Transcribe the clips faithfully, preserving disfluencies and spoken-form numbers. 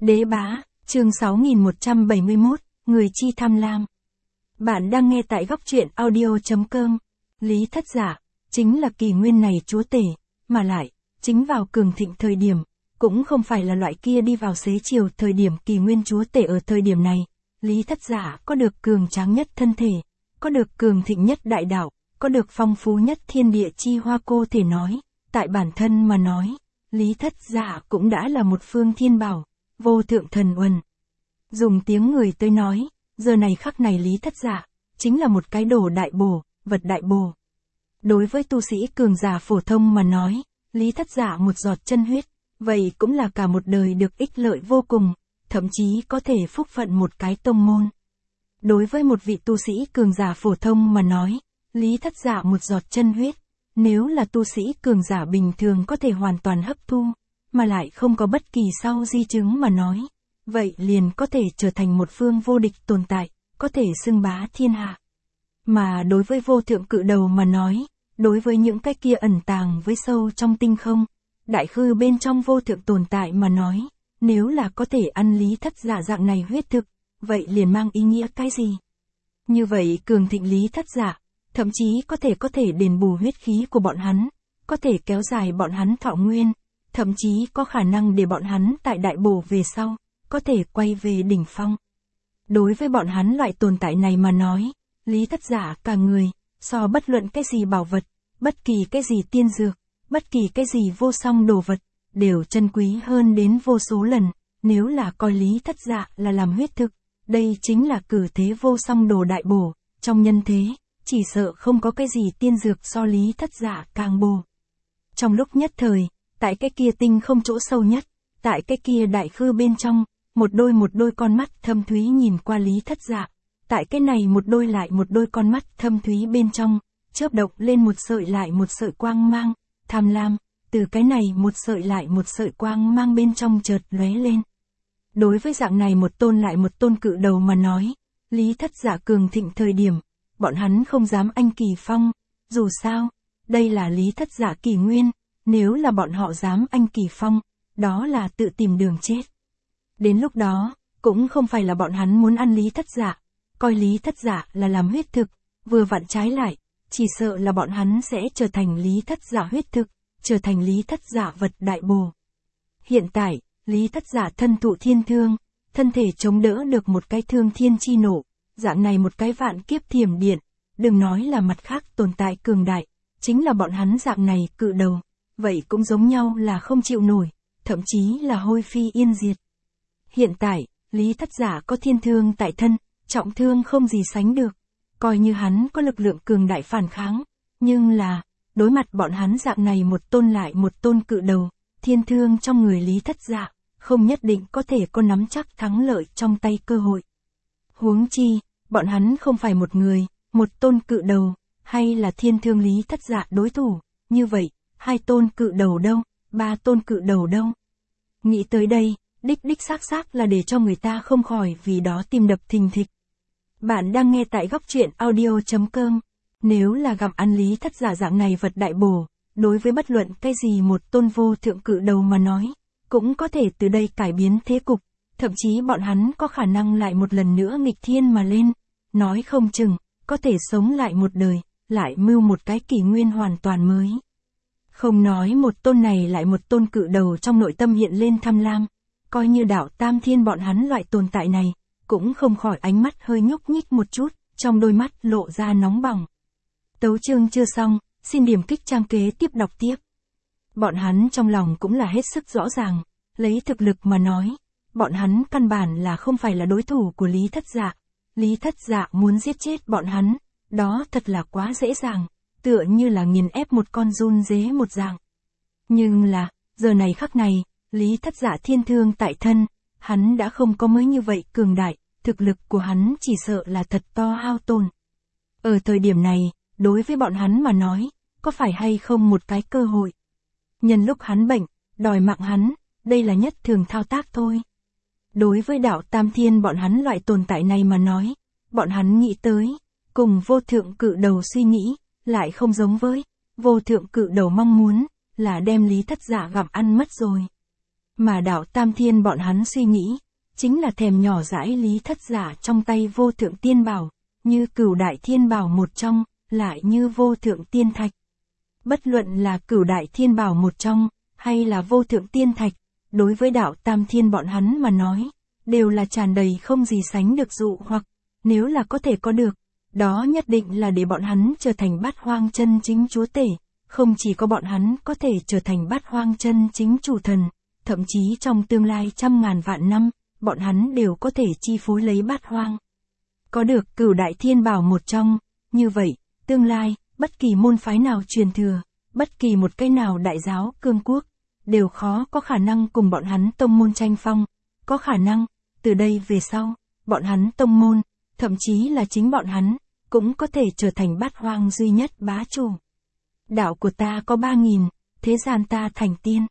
Đế bá, chương sáu nghìn một trăm bảy mươi mốt, người chi tham lam. Bạn đang nghe tại góc truyện audio chấm com. Lý Thất Giả, chính là kỷ nguyên này chúa tể, mà lại, chính vào cường thịnh thời điểm, cũng không phải là loại kia đi vào xế chiều thời điểm kỷ nguyên chúa tể ở thời điểm này. Lý Thất Giả có được cường tráng nhất thân thể, có được cường thịnh nhất đại đạo, có được phong phú nhất thiên địa chi hoa cô thể nói, tại bản thân mà nói, Lý Thất Giả cũng đã là một phương thiên bảo, vô thượng thần uẩn. Dùng tiếng người tới nói, giờ này khắc này Lý Thất Giả, chính là một cái đồ đại bổ, vật đại bổ. Đối với tu sĩ cường giả phổ thông mà nói, Lý Thất Giả một giọt chân huyết, vậy cũng là cả một đời được ích lợi vô cùng, thậm chí có thể phúc phận một cái tông môn. Đối với một vị tu sĩ cường giả phổ thông mà nói, Lý Thất Giả một giọt chân huyết, nếu là tu sĩ cường giả bình thường có thể hoàn toàn hấp thu, mà lại không có bất kỳ sau di chứng mà nói, vậy liền có thể trở thành một phương vô địch tồn tại, có thể xưng bá thiên hạ. Mà đối với vô thượng cự đầu mà nói, đối với những cái kia ẩn tàng với sâu trong tinh không, đại khư bên trong vô thượng tồn tại mà nói, nếu là có thể ăn Lý Thất Giả dạng này huyết thực, vậy liền mang ý nghĩa cái gì? Như vậy cường thịnh Lý Thất Giả, thậm chí có thể có thể đền bù huyết khí của bọn hắn, có thể kéo dài bọn hắn thọ nguyên, thậm chí có khả năng để bọn hắn tại đại bổ về sau, có thể quay về đỉnh phong. Đối với bọn hắn loại tồn tại này mà nói, Lý Thất Giả cả người, so bất luận cái gì bảo vật, bất kỳ cái gì tiên dược, bất kỳ cái gì vô song đồ vật, đều chân quý hơn đến vô số lần. Nếu là coi Lý Thất Giả là làm huyết thực, đây chính là cử thế vô song đồ đại bổ, trong nhân thế, chỉ sợ không có cái gì tiên dược so Lý Thất Giả càng bổ. Trong lúc nhất thời, tại cái kia tinh không chỗ sâu nhất, tại cái kia đại khư bên trong, một đôi một đôi con mắt thâm thúy nhìn qua Lý Thất Giả, tại cái này một đôi lại một đôi con mắt thâm thúy bên trong, chớp động lên một sợi lại một sợi quang mang, tham lam, từ cái này một sợi lại một sợi quang mang bên trong chợt lóe lên. Đối với dạng này một tôn lại một tôn cự đầu mà nói, Lý Thất Giả cường thịnh thời điểm, bọn hắn không dám anh kỳ phong, dù sao, đây là Lý Thất Giả kỷ nguyên, nếu là bọn họ dám anh kỳ phong, đó là tự tìm đường chết. Đến lúc đó, cũng không phải là bọn hắn muốn ăn Lý Thất Giả, coi Lý Thất Giả là làm huyết thực, vừa vặn trái lại, chỉ sợ là bọn hắn sẽ trở thành Lý Thất Giả huyết thực, trở thành Lý Thất Giả vật đại bổ. Hiện tại, Lý Thất Giả thân thụ thiên thương, thân thể chống đỡ được một cái thương thiên chi nổ, dạng này một cái vạn kiếp thiểm điện, đừng nói là mặt khác tồn tại cường đại, chính là bọn hắn dạng này cự đầu, vậy cũng giống nhau là không chịu nổi, thậm chí là hôi phi yên diệt. Hiện tại, Lý Thất Giả có thiên thương tại thân, trọng thương không gì sánh được, coi như hắn có lực lượng cường đại phản kháng, nhưng là, đối mặt bọn hắn dạng này một tôn lại một tôn cự đầu, thiên thương trong người Lý Thất Giả, không nhất định có thể có nắm chắc thắng lợi trong tay cơ hội. Huống chi, bọn hắn không phải một người, một tôn cự đầu, hay là thiên thương Lý Thất Giả đối thủ, như vậy, hai tôn cự đầu đâu, ba tôn cự đầu đâu. Nghĩ tới đây, đích đích xác xác là để cho người ta không khỏi vì đó tim đập thình thịch. Bạn đang nghe tại góc truyện audio chấm com. Nếu là gặm ăn Lý Thất Giả dạng này vật đại bổ, đối với bất luận cái gì một tôn vô thượng cự đầu mà nói, cũng có thể từ đây cải biến thế cục, thậm chí bọn hắn có khả năng lại một lần nữa nghịch thiên mà lên, nói không chừng, có thể sống lại một đời, lại mưu một cái kỷ nguyên hoàn toàn mới. Không nói một tôn này lại một tôn cự đầu trong nội tâm hiện lên tham lam, coi như đạo Tam Thiên bọn hắn loại tồn tại này, cũng không khỏi ánh mắt hơi nhúc nhích một chút, trong đôi mắt lộ ra nóng bỏng. Tấu chương chưa xong, xin điểm kích trang kế tiếp đọc tiếp. Bọn hắn trong lòng cũng là hết sức rõ ràng, lấy thực lực mà nói, bọn hắn căn bản là không phải là đối thủ của Lý Thất Giả. Lý Thất Giả muốn giết chết bọn hắn, đó thật là quá dễ dàng, tựa như là nghiền ép một con giun dế một dạng. Nhưng là, giờ này khắc này, Lý Thất Giả thiên thương tại thân, hắn đã không có mới như vậy cường đại, thực lực của hắn chỉ sợ là thật to hao tổn. Ở thời điểm này, đối với bọn hắn mà nói, có phải hay không một cái cơ hội. Nhân lúc hắn bệnh, đòi mạng hắn, đây là nhất thường thao tác thôi. Đối với đạo Tam Thiên bọn hắn loại tồn tại này mà nói, bọn hắn nghĩ tới, cùng vô thượng cự đầu suy nghĩ, lại không giống với, vô thượng cự đầu mong muốn, là đem Lý Thất Giả gặm ăn mất rồi. Mà đạo Tam Thiên bọn hắn suy nghĩ, chính là thèm nhỏ dãi Lý Thất Giả trong tay vô thượng tiên bảo, như cửu đại thiên bảo một trong, lại như vô thượng tiên thạch. Bất luận là cửu đại thiên bảo một trong, hay là vô thượng tiên thạch, đối với đạo Tam Thiên bọn hắn mà nói, đều là tràn đầy không gì sánh được dụ hoặc, nếu là có thể có được, đó nhất định là để bọn hắn trở thành bát hoang chân chính chúa tể, không chỉ có bọn hắn có thể trở thành bát hoang chân chính chủ thần, thậm chí trong tương lai trăm ngàn vạn năm, bọn hắn đều có thể chi phối lấy bát hoang. Có được cửu đại thiên bảo một trong, như vậy, tương lai, bất kỳ môn phái nào truyền thừa, bất kỳ một cái nào đại giáo cương quốc, đều khó có khả năng cùng bọn hắn tông môn tranh phong, có khả năng, từ đây về sau, bọn hắn tông môn, thậm chí là chính bọn hắn, cũng có thể trở thành bát hoang duy nhất bá chủ. Đạo của ta có ba nghìn, thế gian ta thành tiên.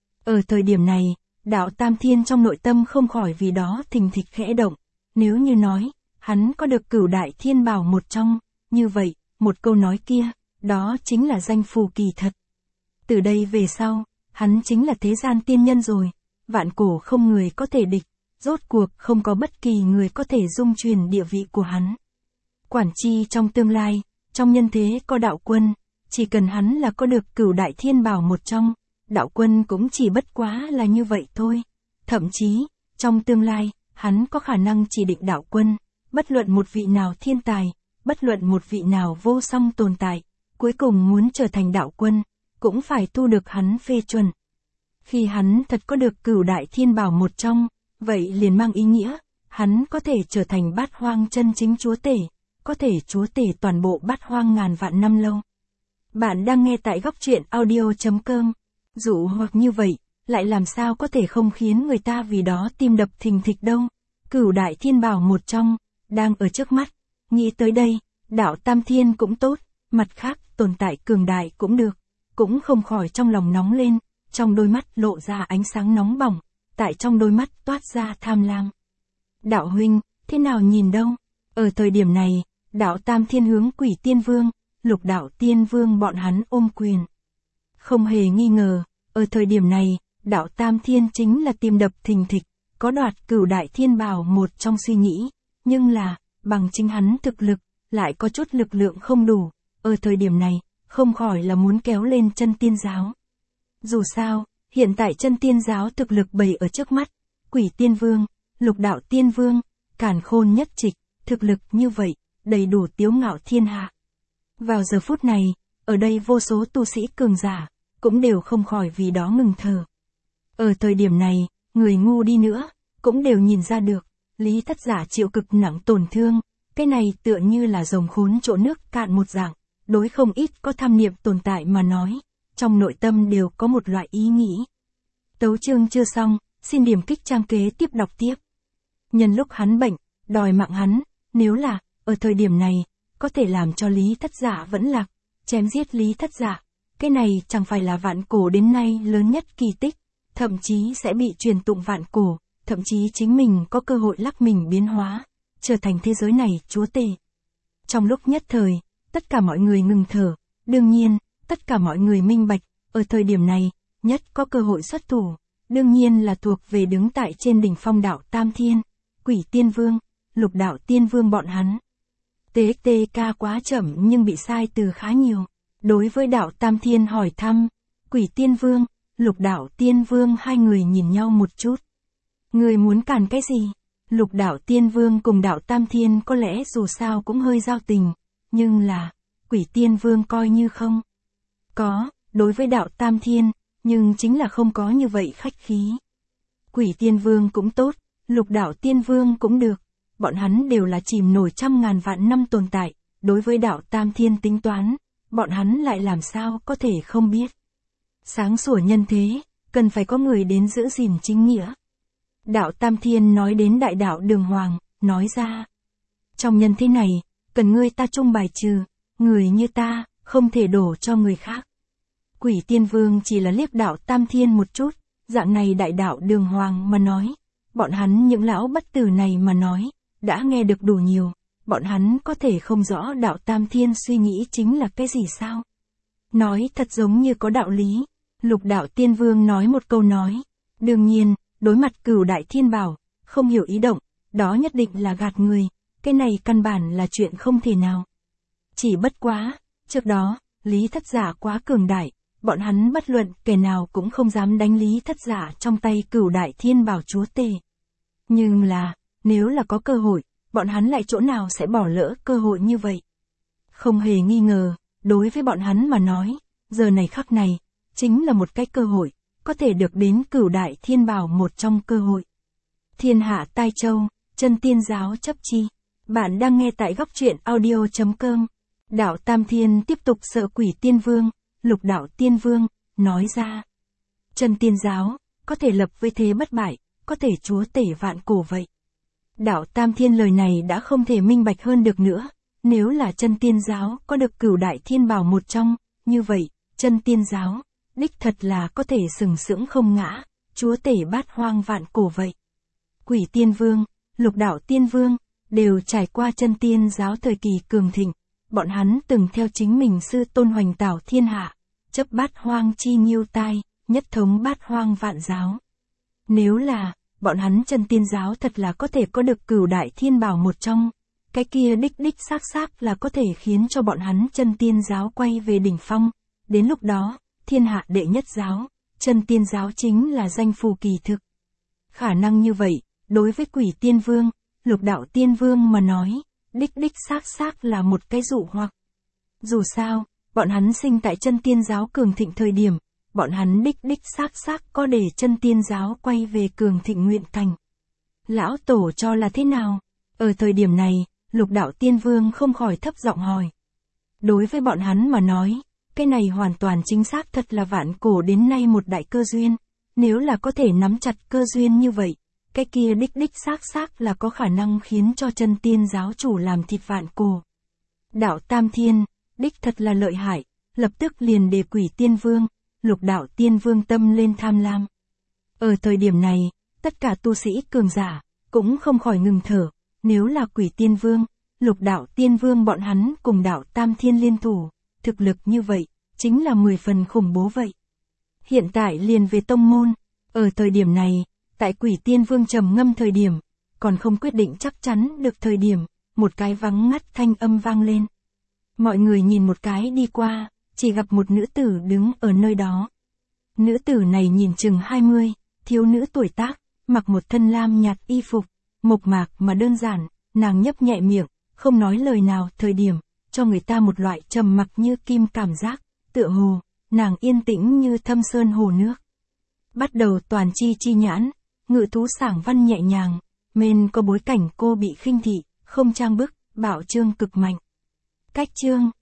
Ở thời điểm này, đạo Tam Thiên trong nội tâm không khỏi vì đó thình thịch khẽ động, nếu như nói, hắn có được cửu đại thiên bảo một trong, như vậy, một câu nói kia, đó chính là danh phù kỳ thật. Từ đây về sau, hắn chính là thế gian tiên nhân rồi, vạn cổ không người có thể địch, rốt cuộc không có bất kỳ người có thể dung truyền địa vị của hắn. Quản chi trong tương lai, trong nhân thế có đạo quân, chỉ cần hắn là có được cửu đại thiên bảo một trong, đạo quân cũng chỉ bất quá là như vậy thôi. Thậm chí, trong tương lai, hắn có khả năng chỉ định đạo quân, bất luận một vị nào thiên tài, bất luận một vị nào vô song tồn tại, cuối cùng muốn trở thành đạo quân, cũng phải thu được hắn phê chuẩn. Khi hắn thật có được cửu đại thiên bảo một trong, vậy liền mang ý nghĩa, hắn có thể trở thành bát hoang chân chính chúa tể, có thể chúa tể toàn bộ bát hoang ngàn vạn năm lâu. Bạn đang nghe tại góc truyện audio chấm com. Dụ hoặc như vậy, lại làm sao có thể không khiến người ta vì đó tim đập thình thịch đâu. Cửu đại thiên bảo một trong, đang ở trước mắt. Nghĩ tới đây, đạo Tam Thiên cũng tốt, mặt khác tồn tại cường đại cũng được, cũng không khỏi trong lòng nóng lên, trong đôi mắt lộ ra ánh sáng nóng bỏng, tại trong đôi mắt toát ra tham lam. Đạo huynh, thế nào nhìn đâu? Ở thời điểm này, đạo Tam Thiên hướng Quỷ Tiên Vương, Lục Đạo Tiên Vương bọn hắn ôm quyền. Không hề nghi ngờ, ở thời điểm này, đạo Tam Thiên chính là tim đập thình thịch, có đoạt cửu đại thiên bảo một trong suy nghĩ, nhưng là, bằng chính hắn thực lực, lại có chút lực lượng không đủ, ở thời điểm này, không khỏi là muốn kéo lên chân tiên giáo. Dù sao, hiện tại chân tiên giáo thực lực bày ở trước mắt, Quỷ Tiên Vương, Lục Đạo Tiên Vương, càn khôn nhất trịch, thực lực như vậy, đầy đủ tiếu ngạo thiên hạ. Vào giờ phút này, ở đây vô số tu sĩ cường giả, cũng đều không khỏi vì đó ngừng thở. Ở thời điểm này, người ngu đi nữa, cũng đều nhìn ra được, Lý Thất Giả chịu cực nặng tổn thương, cái này tựa như là rồng khốn chỗ nước cạn một dạng, đối không ít có tham niệm tồn tại mà nói, trong nội tâm đều có một loại ý nghĩ. Tấu chương chưa xong, xin điểm kích trang kế tiếp đọc tiếp. Nhân lúc hắn bệnh, đòi mạng hắn, nếu là, ở thời điểm này, có thể làm cho Lý Thất Giả vẫn lạc, chém giết Lý Thất Giả, cái này chẳng phải là vạn cổ đến nay lớn nhất kỳ tích, thậm chí sẽ bị truyền tụng vạn cổ, thậm chí chính mình có cơ hội lắc mình biến hóa, trở thành thế giới này chúa tể. Trong lúc nhất thời, tất cả mọi người ngừng thở, đương nhiên, tất cả mọi người minh bạch, ở thời điểm này, nhất có cơ hội xuất thủ, đương nhiên là thuộc về đứng tại trên đỉnh phong đạo Tam Thiên, Quỷ Tiên Vương, Lục Đạo Tiên Vương bọn hắn. tê ích tê ca quá chậm nhưng bị sai từ khá nhiều. Đối với đạo Tam Thiên hỏi thăm, Quỷ Tiên Vương, Lục Đạo Tiên Vương hai người nhìn nhau một chút. Người muốn càn cái gì? Lục Đạo Tiên Vương cùng đạo Tam Thiên có lẽ dù sao cũng hơi giao tình, nhưng là, Quỷ Tiên Vương coi như không. Có, đối với đạo Tam Thiên, nhưng chính là không có như vậy khách khí. Quỷ Tiên Vương cũng tốt, Lục Đạo Tiên Vương cũng được, bọn hắn đều là chìm nổi trăm ngàn vạn năm tồn tại, đối với đạo Tam Thiên tính toán, bọn hắn lại làm sao có thể không biết. Sáng sủa nhân thế, cần phải có người đến giữ gìn chính nghĩa. Đạo Tam Thiên nói đến đại đạo Đường Hoàng, nói ra. Trong nhân thế này, cần ngươi ta chung bài trừ, người như ta, không thể đổ cho người khác. Quỷ Tiên Vương chỉ là liếc đạo Tam Thiên một chút, dạng này đại đạo Đường Hoàng mà nói. Bọn hắn những lão bất tử này mà nói, đã nghe được đủ nhiều, bọn hắn có thể không rõ đạo Tam Thiên suy nghĩ chính là cái gì sao. Nói thật giống như có đạo lý, Lục Đạo Tiên Vương nói một câu nói, Đương nhiên, đối mặt Cửu Đại Thiên Bảo, không hiểu ý động, đó nhất định là gạt người, cái này căn bản là chuyện không thể nào. Chỉ bất quá, trước đó, Lý Thất Giả quá cường đại, bọn hắn bất luận kẻ nào cũng không dám đánh Lý Thất Giả trong tay Cửu Đại Thiên Bảo chúa tể. Nhưng là, nếu là có cơ hội, bọn hắn lại chỗ nào sẽ bỏ lỡ cơ hội như vậy. Không hề nghi ngờ, đối với bọn hắn mà nói, giờ này khắc này, chính là một cái cơ hội, có thể được đến Cửu Đại Thiên Bảo một trong cơ hội. Thiên hạ tai châu, chân tiên giáo chấp chi. Bạn đang nghe tại góc truyện audio chấm com. Đạo Tam Thiên tiếp tục sợ Quỷ Tiên Vương, Lục Đạo Tiên Vương, nói ra. Chân tiên giáo, có thể lập với thế bất bại, có thể chúa tể vạn cổ vậy. Đạo Tam Thiên lời này đã không thể minh bạch hơn được nữa, nếu là chân tiên giáo có được Cửu Đại Thiên Bảo một trong, như vậy, chân tiên giáo, đích thật là có thể sừng sững không ngã, chúa tể bát hoang vạn cổ vậy. Quỷ Tiên Vương, Lục Đạo Tiên Vương, đều trải qua chân tiên giáo thời kỳ cường thịnh, bọn hắn từng theo chính mình sư tôn hoành tảo thiên hạ, chấp bát hoang chi nhiêu tai, nhất thống bát hoang vạn giáo. Nếu là, bọn hắn chân tiên giáo thật là có thể có được Cửu Đại Thiên Bảo một trong, cái kia đích đích xác xác là có thể khiến cho bọn hắn chân tiên giáo quay về đỉnh phong, đến lúc đó, thiên hạ đệ nhất giáo, chân tiên giáo chính là danh phù kỳ thực. Khả năng như vậy, đối với Quỷ Tiên Vương, Lục Đạo Tiên Vương mà nói, đích đích xác xác là một cái dụ hoặc. Dù sao, bọn hắn sinh tại chân tiên giáo cường thịnh thời điểm, bọn hắn đích đích xác xác có để chân tiên giáo quay về cường thịnh nguyện cảnh. Lão Tổ cho là thế nào? Ở thời điểm này, Lục Đạo Tiên Vương không khỏi thấp giọng hỏi. Đối với bọn hắn mà nói, cái này hoàn toàn chính xác thật là vạn cổ đến nay một đại cơ duyên, nếu là có thể nắm chặt cơ duyên như vậy, cái kia đích đích xác xác là có khả năng khiến cho chân tiên giáo chủ làm thịt vạn cổ. Đạo Tam Thiên, đích thật là lợi hại, lập tức liền đề Quỷ Tiên Vương, Lục Đạo Tiên Vương tâm lên tham lam. Ở thời điểm này, tất cả tu sĩ cường giả, cũng không khỏi ngừng thở, nếu là Quỷ Tiên Vương, Lục Đạo Tiên Vương bọn hắn cùng Đạo Tam Thiên liên thủ, thực lực như vậy, chính là mười phần khủng bố vậy. Hiện tại liền về tông môn, ở thời điểm này, tại Quỷ Tiên Vương trầm ngâm thời điểm, còn không quyết định chắc chắn được thời điểm, một cái vắng ngắt thanh âm vang lên. Mọi người nhìn một cái đi qua, chỉ gặp một nữ tử đứng ở nơi đó. Nữ tử này nhìn chừng hai mươi, thiếu nữ tuổi tác, mặc một thân lam nhạt y phục, mộc mạc mà đơn giản, nàng nhấp nhẹ miệng, không nói lời nào thời điểm, cho người ta một loại trầm mặc như kim cảm giác, tựa hồ, nàng yên tĩnh như thâm sơn hồ nước. Bắt đầu toàn chi chi nhãn, ngự thú sảng văn nhẹ nhàng, men có bối cảnh cô bị khinh thị, không trang bức, bạo trương cực mạnh. Cách chương